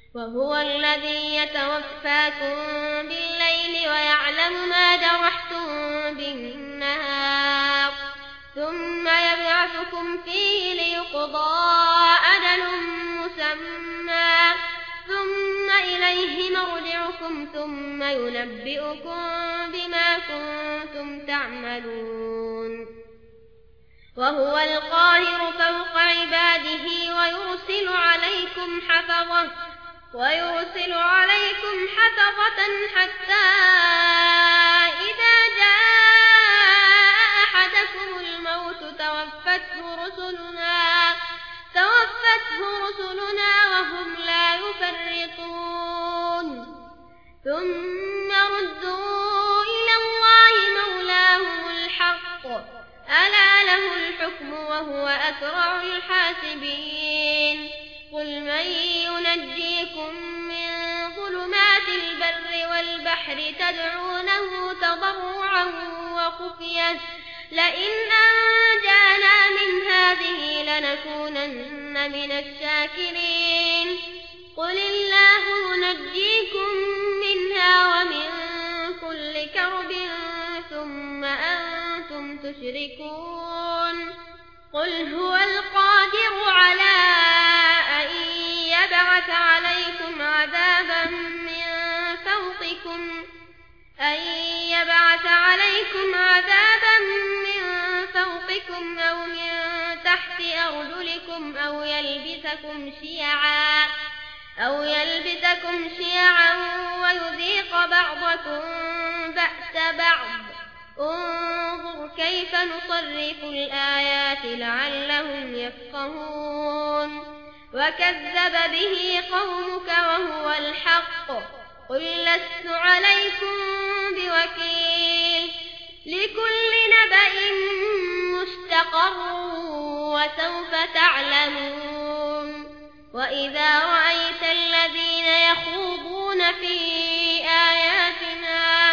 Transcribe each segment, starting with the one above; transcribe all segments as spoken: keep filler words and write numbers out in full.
وهو الذي يتوفاكم بالليل ويعلم ما جرحتم بالنهار ثم يبعثكم فيه ليقضى أجل مسمى ثم إليه مرجعكم ثم ينبئكم بما كنتم تعملون وهو القاهر فوق عباده ويرسل عليكم حفظة ويرسل عليكم حفظة حتى إذا جاء أحدكم الموت توفته رسلنا توفته رسلنا وهم لا يفرطون ثم ردوا إلى الله مولاهم الحق ألا له الحكم وهو أسرع الحاسبين قل من ينجيكم من ظلمات البر والبحر تدعونه تضرعا وخفية لئن أنجانا من هذه لنكونن من الشاكرين قل الله ينجيكم منها ومن كل كرب ثم أنتم تشركون قل هو القادر على أن يبعث عليكم عذابا من فوقكم أن يبعث عليكم عذابا من فوقكم أو من تحت أرجلكم أو يلبسكم شيعا أو يلبسكم شيعا ويذيق بعضكم بأس بعض انظر كيف نصرف الآيات لعلهم يفقهون وكذب به قومك وهو الحق قل لست عليكم بوكيل لكل نبأ مستقر وسوف تعلمون وإذا رأيت الذين يخوضون في آياتنا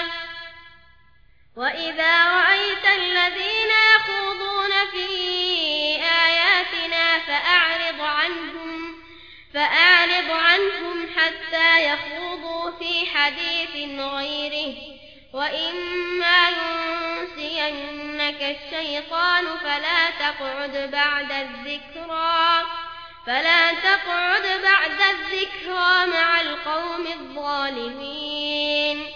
وإذا رأيت الذين يخوضون في آياتنا فأعرض عنهم فأعرض عنهم حتى يخوضوا في حديث غيره وإما ينسينك الشيطان فلا تقعد بعد الذكرى فلا تقعد بعد الذكرى مع القوم الظالمين